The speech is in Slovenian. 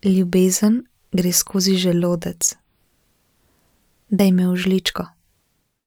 Ljubezen gre skozi želodec. Daj me v žličko.